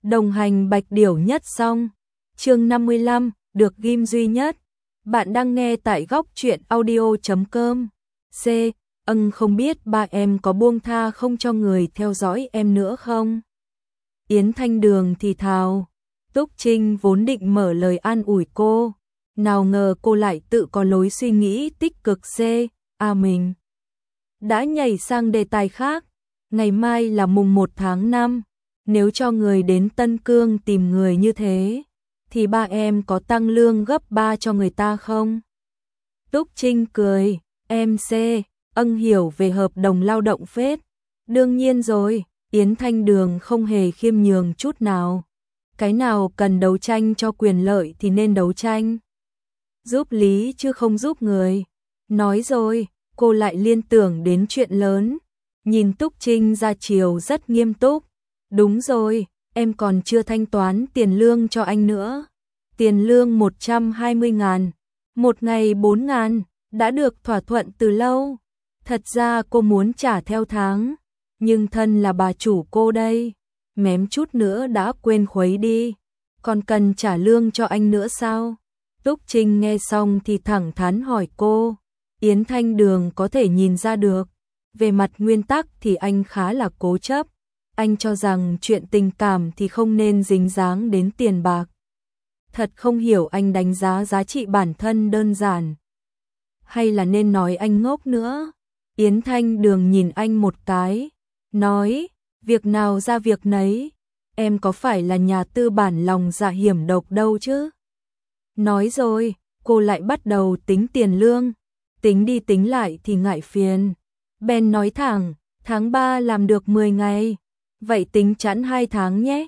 Đồng hành Bạch Điểu nhất xong. Chương 55, được ghim duy nhất. Bạn đang nghe tại góc truyện audio.com. C. Không biết ba em có buông tha không cho người theo dõi em nữa không? Yến Thanh Đường thì thào. Túc Trinh vốn định mở lời an ủi cô. Nào ngờ cô lại tự có lối suy nghĩ tích cực. Mình đã nhảy sang đề tài khác. Ngày mai là mùng 1 tháng 5. Nếu cho người đến Tân Cương tìm người như thế, thì ba em có tăng lương gấp 3 cho người ta không? Túc Trinh cười. Em hiểu về hợp đồng lao động phết. Đương nhiên rồi. Yến Thanh Đường không hề khiêm nhường chút nào. Cái nào cần đấu tranh cho quyền lợi thì nên đấu tranh. Giúp lý chứ không giúp người. Nói rồi, cô lại liên tưởng đến chuyện lớn. Nhìn Túc Trinh ra chiều rất nghiêm túc. Đúng rồi, em còn chưa thanh toán tiền lương cho anh nữa. Tiền lương 120.000, một ngày 4.000, đã được thỏa thuận từ lâu. Thật ra cô muốn trả theo tháng, nhưng thân là bà chủ cô đây, mém chút nữa đã quên khuấy đi. Còn cần trả lương cho anh nữa sao? Túc Trinh nghe xong thì thẳng thắn hỏi cô. Yến Thanh Đường có thể nhìn ra được. Về mặt nguyên tắc thì anh khá là cố chấp. Anh cho rằng chuyện tình cảm thì không nên dính dáng đến tiền bạc. Thật không hiểu anh đánh giá giá trị bản thân đơn giản. Hay là nên nói anh ngốc nữa? Yến Thanh Đường nhìn anh một cái, nói, việc nào ra việc nấy, em có phải là nhà tư bản lòng dạ hiểm độc đâu chứ? Nói rồi, cô lại bắt đầu tính tiền lương, tính đi tính lại thì ngại phiền. Bèn nói thẳng, tháng 3 làm được 10 ngày, vậy tính chẵn 2 tháng nhé,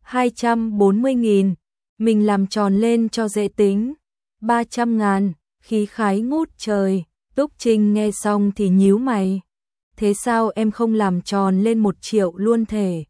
240.000, mình làm tròn lên cho dễ tính, 300.000, khí khái ngút trời. Túc Trinh nghe xong thì nhíu mày. Thế sao em không làm tròn lên 1 triệu luôn thể?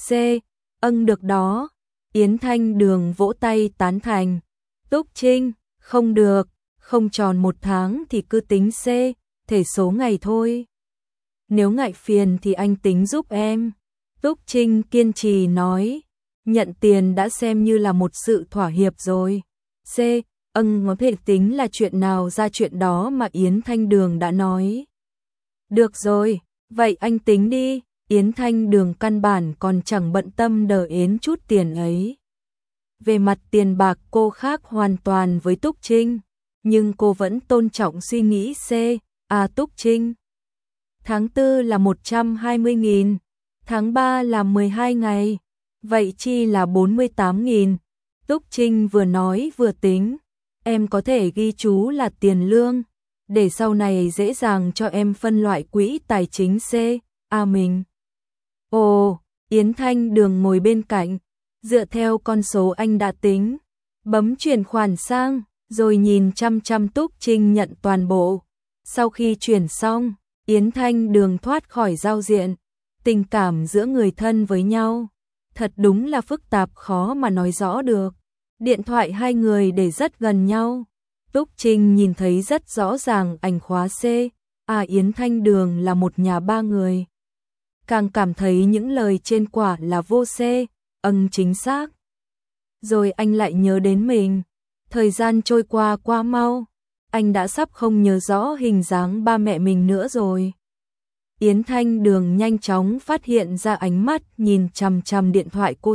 Được đó. Yến Thanh Đường vỗ tay tán thành. Túc Trinh, không được, không tròn 1 tháng thì cứ tính thể số ngày thôi. Nếu ngại phiền thì anh tính giúp em. Túc Trinh kiên trì nói. Nhận tiền đã xem như là một sự thỏa hiệp rồi. Có thể tính là chuyện nào ra chuyện đó mà Yến Thanh Đường đã nói. Được rồi, vậy anh tính đi. Yến Thanh Đường căn bản còn chẳng bận tâm đờ Yến chút tiền ấy. Về mặt tiền bạc cô khác hoàn toàn với Túc Trinh, nhưng cô vẫn tôn trọng suy nghĩ Túc Trinh. Tháng 4 là 120.000, tháng 3 là 12 ngày, vậy chi là 48.000. Túc Trinh vừa nói vừa tính. Em có thể ghi chú là tiền lương, để sau này dễ dàng cho em phân loại quỹ tài chính mình. Ồ, Yến Thanh Đường ngồi bên cạnh, dựa theo con số anh đã tính, bấm chuyển khoản sang, rồi nhìn chăm chăm Túc Trinh nhận toàn bộ. Sau khi chuyển xong, Yến Thanh Đường thoát khỏi giao diện. Tình cảm giữa người thân với nhau, thật đúng là phức tạp khó mà nói rõ được. Điện thoại hai người để rất gần nhau. Túc Trinh nhìn thấy rất rõ ràng ảnh khóa Yến Thanh Đường là một nhà 3 người. Càng cảm thấy những lời trên quả là vô chính xác. Rồi anh lại nhớ đến mình. Thời gian trôi qua quá mau. Anh đã sắp không nhớ rõ hình dáng ba mẹ mình nữa rồi. Yến Thanh Đường nhanh chóng phát hiện ra ánh mắt nhìn chằm chằm điện thoại cô.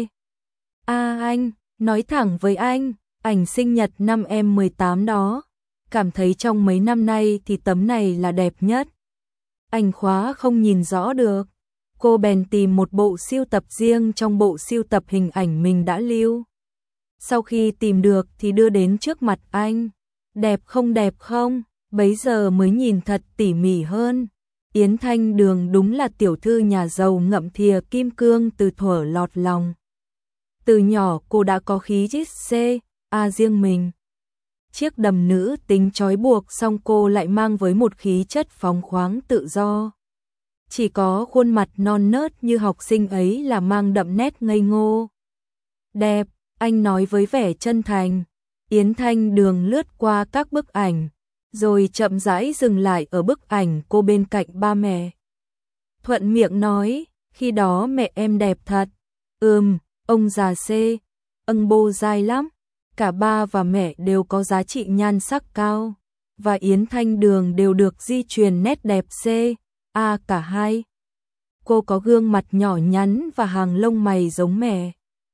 Anh, nói thẳng với anh, ảnh sinh nhật năm em 18 đó, cảm thấy trong mấy năm nay thì tấm này là đẹp nhất. Ảnh khóa không nhìn rõ được, cô bèn tìm một bộ sưu tập riêng trong bộ sưu tập hình ảnh mình đã lưu. Sau khi tìm được thì đưa đến trước mặt anh. Đẹp không, bấy giờ mới nhìn thật tỉ mỉ hơn. Yến Thanh Đường đúng là tiểu thư nhà giàu ngậm thìa kim cương từ thuở lọt lòng. Từ nhỏ cô đã có khí chất riêng mình. Chiếc đầm nữ tính trói buộc xong cô lại mang với một khí chất phóng khoáng tự do. Chỉ có khuôn mặt non nớt như học sinh ấy là mang đậm nét ngây ngô. Đẹp, anh nói với vẻ chân thành. Yến Thanh Đường lướt qua các bức ảnh, rồi chậm rãi dừng lại ở bức ảnh cô bên cạnh ba mẹ. Thuận miệng nói, khi đó mẹ em đẹp thật. ông già C, bô dai lắm. Cả ba và mẹ đều có giá trị nhan sắc cao, và Yến Thanh Đường đều được di truyền nét đẹp C, cả hai. Cô có gương mặt nhỏ nhắn và hàng lông mày giống mẹ.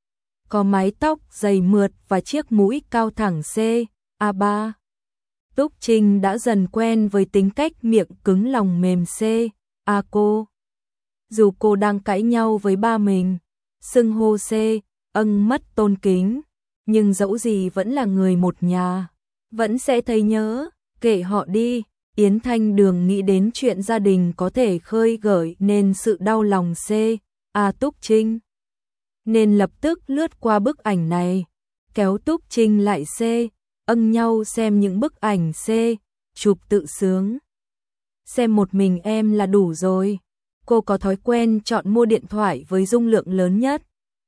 Có mái tóc dày mượt và chiếc mũi cao thẳng C, A3. Túc Trinh đã dần quen với tính cách miệng cứng lòng mềm C, A cô. Dù cô đang cãi nhau với ba mình, xưng hô C, mất tôn kính, nhưng dẫu gì vẫn là người một nhà, vẫn sẽ thấy nhớ, kệ họ đi. Yến Thanh Đường nghĩ đến chuyện gia đình có thể khơi gợi nên sự đau lòng C, Túc Trinh. Nên lập tức lướt qua bức ảnh này, kéo Túc Trinh lại C, nhau xem những bức ảnh C, chụp tự sướng. Xem một mình em là đủ rồi. Cô có thói quen chọn mua điện thoại với dung lượng lớn nhất.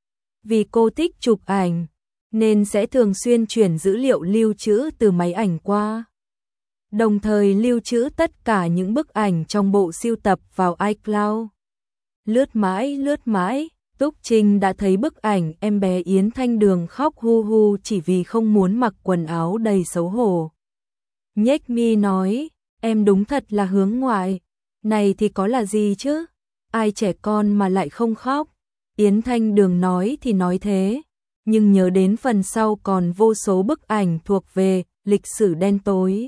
Vì cô thích chụp ảnh, nên sẽ thường xuyên chuyển dữ liệu lưu trữ từ máy ảnh qua. Đồng thời lưu trữ tất cả những bức ảnh trong bộ sưu tập vào iCloud. Lướt mãi, Túc Trinh đã thấy bức ảnh em bé Yến Thanh Đường khóc hu hu chỉ vì không muốn mặc quần áo đầy xấu hổ. Nhếch mi nói, em đúng thật là hướng ngoại, này thì có là gì chứ, ai trẻ con mà lại không khóc. Yến Thanh Đường nói thì nói thế, nhưng nhớ đến phần sau còn vô số bức ảnh thuộc về lịch sử đen tối.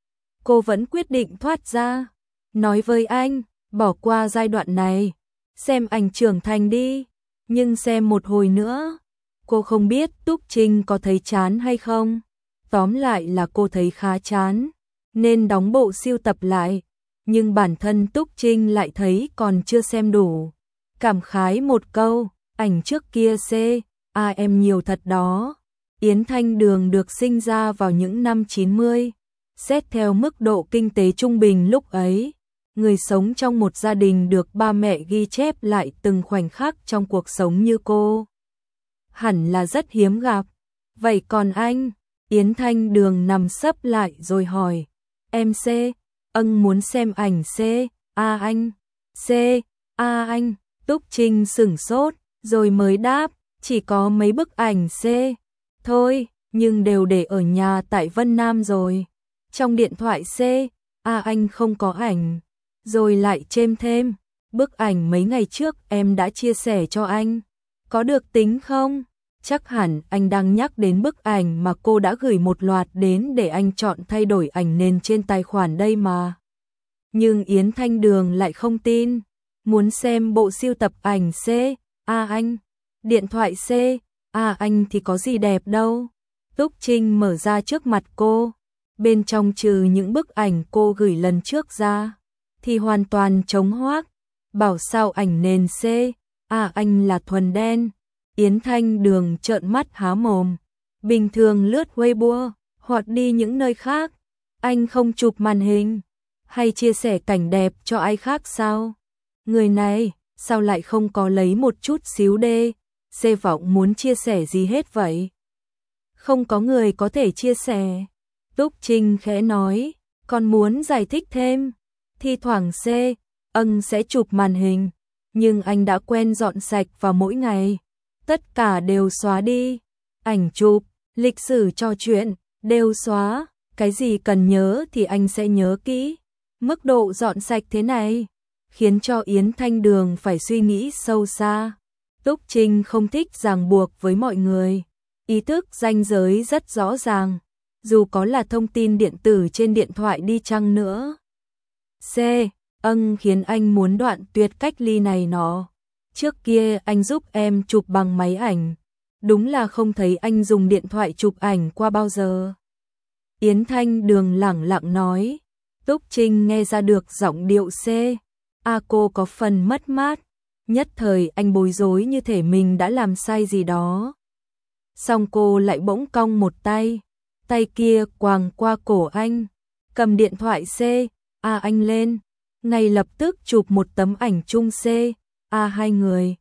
Cô vẫn quyết định thoát ra, nói với anh, bỏ qua giai đoạn này, xem ảnh trưởng thành đi, nhưng xem một hồi nữa. Cô không biết Túc Trinh có thấy chán hay không, tóm lại là cô thấy khá chán, nên đóng bộ sưu tập lại, nhưng bản thân Túc Trinh lại thấy còn chưa xem đủ. Cảm khái một câu, ảnh trước kia C, em nhiều thật đó. Yến Thanh Đường được sinh ra vào những năm 90. Xét theo mức độ kinh tế trung bình lúc ấy, người sống trong một gia đình được ba mẹ ghi chép lại từng khoảnh khắc trong cuộc sống như cô, hẳn là rất hiếm gặp. Vậy còn anh? Yến Thanh Đường nằm sấp lại rồi hỏi. Em C, muốn xem ảnh C, anh. C, anh. Túc Trinh sửng sốt, rồi mới đáp, chỉ có mấy bức ảnh C. Thôi, nhưng đều để ở nhà tại Vân Nam rồi. Trong điện thoại C, anh không có ảnh. Rồi lại chêm thêm, bức ảnh mấy ngày trước em đã chia sẻ cho anh. Có được tính không? Chắc hẳn anh đang nhắc đến bức ảnh mà cô đã gửi một loạt đến để anh chọn thay đổi ảnh nền trên tài khoản đây mà. Nhưng Yến Thanh Đường lại không tin. Muốn xem bộ sưu tập ảnh C, anh. Điện thoại C, anh thì có gì đẹp đâu. Túc Trinh mở ra trước mặt cô. Bên trong trừ những bức ảnh cô gửi lần trước ra, thì hoàn toàn trống hoác. Bảo sao ảnh nền C, anh là thuần đen. Yến Thanh Đường trợn mắt há mồm. Bình thường lướt Weibo, hoặc đi những nơi khác, anh không chụp màn hình, hay chia sẻ cảnh đẹp cho ai khác sao? Người này, sao lại không có lấy một chút xíu đê, C vọng muốn chia sẻ gì hết vậy? Không có người có thể chia sẻ. Túc Trinh khẽ nói, còn muốn giải thích thêm. Thi thoảng C, sẽ chụp màn hình, nhưng anh đã quen dọn sạch vào mỗi ngày. Tất cả đều xóa đi. Ảnh chụp, lịch sử trò chuyện, đều xóa. Cái gì cần nhớ thì anh sẽ nhớ kỹ. Mức độ dọn sạch thế này khiến cho Yến Thanh Đường phải suy nghĩ sâu xa. Túc Trinh không thích ràng buộc với mọi người. Ý thức ranh giới rất rõ ràng, dù có là thông tin điện tử trên điện thoại đi chăng nữa. C, khiến anh muốn đoạn tuyệt cách ly này nọ. Trước kia anh giúp em chụp bằng máy ảnh, đúng là không thấy anh dùng điện thoại chụp ảnh qua bao giờ. Yến Thanh Đường lẳng lặng nói. Túc Trinh nghe ra được giọng điệu C, cô có phần mất mát. Nhất thời anh bối rối như thể mình đã làm sai gì đó. Xong cô lại bỗng cong một tay, tay kia quàng qua cổ anh, cầm điện thoại C, anh lên, ngay lập tức chụp một tấm ảnh chung C, hai người.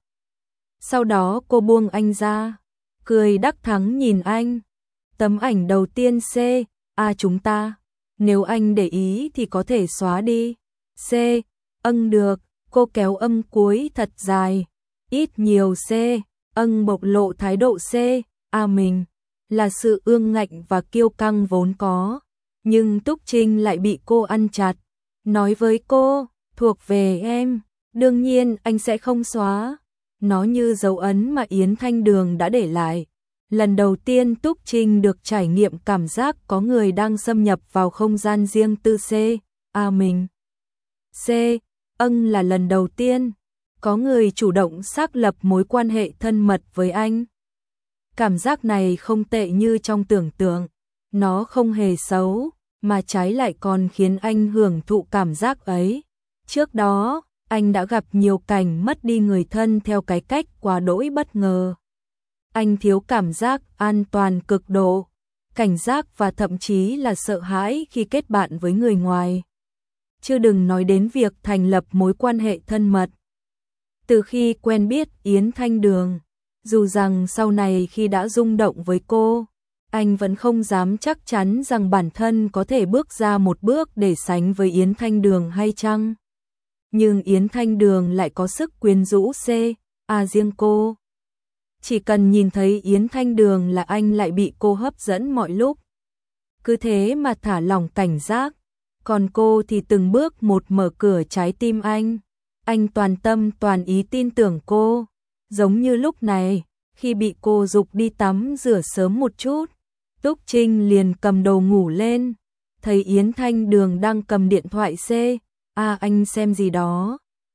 Sau đó cô buông anh ra, cười đắc thắng nhìn anh. Tấm ảnh đầu tiên C, chúng ta, nếu anh để ý thì có thể xóa đi. C, được, cô kéo âm cuối thật dài, ít nhiều C, bộc lộ thái độ C, mình là sự ương ngạnh và kiêu căng vốn có, nhưng Túc Trinh lại bị cô ăn chặt, nói với cô, thuộc về em, đương nhiên anh sẽ không xóa. Nó như dấu ấn mà Yến Thanh Đường đã để lại. Lần đầu tiên Túc Trinh được trải nghiệm cảm giác có người đang xâm nhập vào không gian riêng tư C, mình. C, là lần đầu tiên có người chủ động xác lập mối quan hệ thân mật với anh. Cảm giác này không tệ như trong tưởng tượng, nó không hề xấu, mà trái lại còn khiến anh hưởng thụ cảm giác ấy. Trước đó, anh đã gặp nhiều cảnh mất đi người thân theo cái cách quá đỗi bất ngờ. Anh thiếu cảm giác an toàn cực độ, cảnh giác và thậm chí là sợ hãi khi kết bạn với người ngoài. Chứ đừng nói đến việc thành lập mối quan hệ thân mật. Từ khi quen biết Yến Thanh Đường, dù rằng sau này khi đã rung động với cô, anh vẫn không dám chắc chắn rằng bản thân có thể bước ra một bước để sánh với Yến Thanh Đường hay chăng. Nhưng Yến Thanh Đường lại có sức quyến rũ C, riêng cô. Chỉ cần nhìn thấy Yến Thanh Đường là anh lại bị cô hấp dẫn mọi lúc. Cứ thế mà thả lỏng cảnh giác, còn cô thì từng bước một mở cửa trái tim anh. Anh toàn tâm toàn ý tin tưởng cô, giống như lúc này, khi bị cô giục đi tắm rửa sớm một chút, Túc Trinh liền cầm đồ ngủ lên, thấy Yến Thanh Đường đang cầm điện thoại C, anh xem gì đó.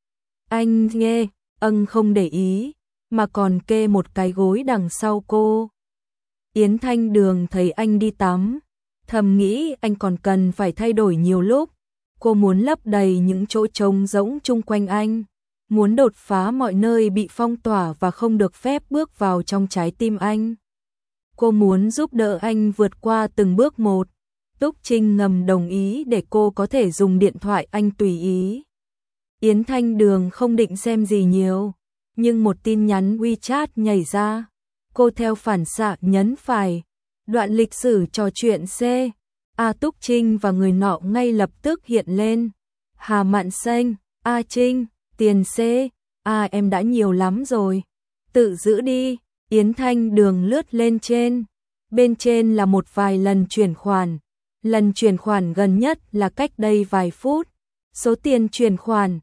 Anh nghe, không để ý, mà còn kê một cái gối đằng sau cô. Yến Thanh Đường thấy anh đi tắm, thầm nghĩ anh còn cần phải thay đổi nhiều lúc. Cô muốn lấp đầy những chỗ trống rỗng chung quanh anh, muốn đột phá mọi nơi bị phong tỏa và không được phép bước vào trong trái tim anh. Cô muốn giúp đỡ anh vượt qua từng bước một. Túc Trinh ngầm đồng ý để cô có thể dùng điện thoại anh tùy ý. Yến Thanh Đường không định xem gì nhiều, nhưng một tin nhắn WeChat nhảy ra. Cô theo phản xạ nhấn phải. Đoạn lịch sử trò chuyện C. Túc Trinh và người nọ ngay lập tức hiện lên. Hà Mạn Xanh, Trinh, tiền C. Em đã nhiều lắm rồi. Tự giữ đi. Yến Thanh Đường lướt lên trên. Bên trên là một vài lần chuyển khoản. Lần chuyển khoản gần nhất là cách đây vài phút. Số tiền chuyển khoản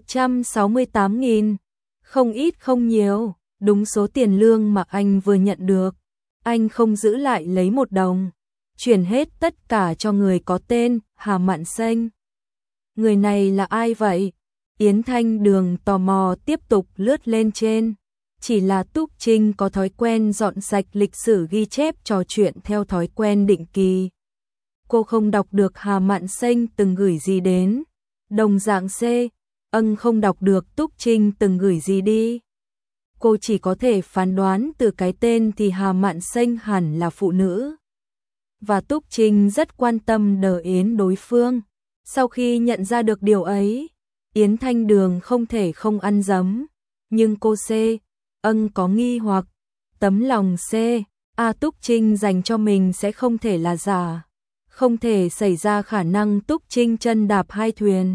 168.000. Không ít không nhiều, đúng số tiền lương mà anh vừa nhận được. Anh không giữ lại lấy một đồng, chuyển hết tất cả cho người có tên Hà Mạn Xanh. Người này là ai vậy? Yến Thanh Đường tò mò tiếp tục lướt lên trên. Chỉ là Túc Trinh có thói quen dọn sạch lịch sử ghi chép trò chuyện theo thói quen định kỳ. Cô không đọc được Hà Mạn Xanh từng gửi gì đến. Đồng dạng C, không đọc được Túc Trinh từng gửi gì đi. Cô chỉ có thể phán đoán từ cái tên thì Hà Mạn Xanh hẳn là phụ nữ. Và Túc Trinh rất quan tâm đờ yến đối phương. Sau khi nhận ra được điều ấy, Yến Thanh Đường không thể không ăn dấm. Nhưng cô C, có nghi hoặc, tấm lòng C, Túc Trinh dành cho mình sẽ không thể là giả. Không thể xảy ra khả năng Túc Trinh chân đạp hai thuyền.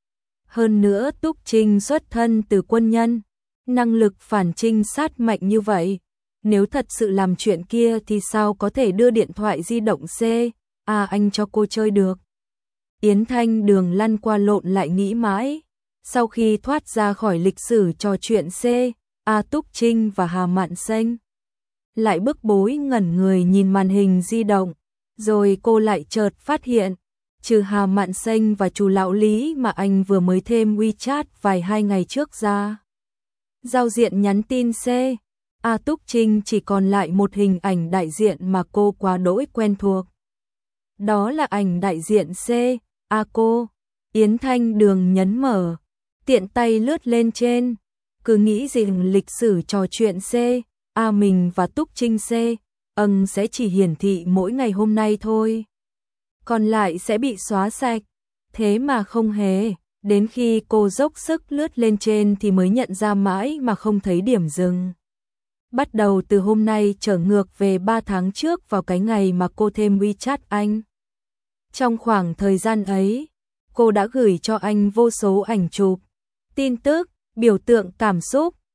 Hơn nữa Túc Trinh xuất thân từ quân nhân, năng lực phản trinh sát mạnh như vậy. Nếu thật sự làm chuyện kia thì sao có thể đưa điện thoại di động C, anh cho cô chơi được. Yến Thanh Đường lăn qua lộn lại nghĩ mãi. Sau khi thoát ra khỏi lịch sử trò chuyện C, Túc Trinh và Hà Mạn Xanh lại bức bối ngẩn người nhìn màn hình di động. Rồi cô lại chợt phát hiện, trừ Hà Mạn Xanh và chú lão Lý mà anh vừa mới thêm WeChat vài hai ngày trước ra. Giao diện nhắn tin C, Túc Trinh chỉ còn lại một hình ảnh đại diện mà cô quá đỗi quen thuộc. Đó là ảnh đại diện C, cô. Yến Thanh Đường nhấn mở, tiện tay lướt lên trên, cứ nghĩ rằng lịch sử trò chuyện C, mình và Túc Trinh C, sẽ chỉ hiển thị mỗi ngày hôm nay thôi. Còn lại sẽ bị xóa sạch. Thế mà không hề, đến khi cô dốc sức lướt lên trên thì mới nhận ra mãi mà không thấy điểm dừng. Bắt đầu từ hôm nay trở ngược về 3 tháng trước vào cái ngày mà cô thêm WeChat anh. Trong khoảng thời gian ấy, cô đã gửi cho anh vô số ảnh chụp, tin tức, biểu tượng cảm xúc,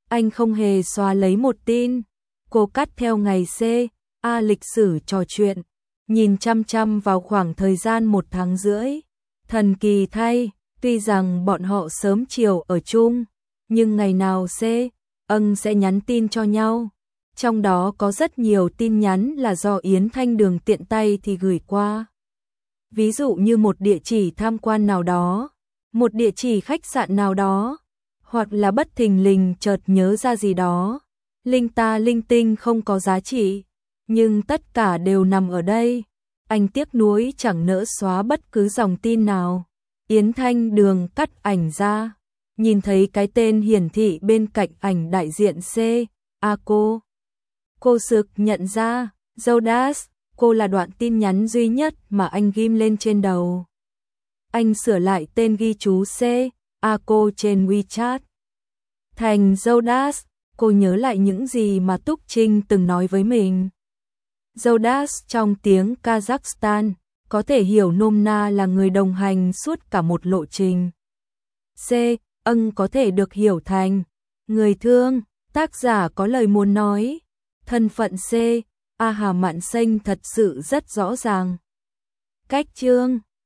Anh không hề xóa lấy một tin. Cô cắt theo ngày C, A lịch sử trò chuyện, nhìn chăm chăm vào khoảng thời gian 1 tháng rưỡi. Thần kỳ thay, tuy rằng bọn họ sớm chiều ở chung, nhưng ngày nào C, sẽ nhắn tin cho nhau. Trong đó có rất nhiều tin nhắn là do Yến Thanh Đường tiện tay thì gửi qua. Ví dụ như một địa chỉ tham quan nào đó, một địa chỉ khách sạn nào đó, hoặc là bất thình lình chợt nhớ ra gì đó. Linh ta linh tinh không có giá trị, nhưng tất cả đều nằm ở đây. Anh tiếc nuối chẳng nỡ xóa bất cứ dòng tin nào. Yến Thanh Đường cắt ảnh ra, nhìn thấy cái tên hiển thị bên cạnh ảnh đại diện C, A cô. Cô sực nhận ra, Jodas, cô là đoạn tin nhắn duy nhất mà anh ghim lên trên đầu. Anh sửa lại tên ghi chú C, A cô trên WeChat thành Jodas. Cô nhớ lại những gì mà Túc Trinh từng nói với mình. Jodas trong tiếng Kazakhstan có thể hiểu nôm na là người đồng hành suốt cả một lộ trình. C, có thể được hiểu thành người thương. Tác giả có lời muốn nói. Thân phận C, A Hà Mạn Xanh thật sự rất rõ ràng. Cách chương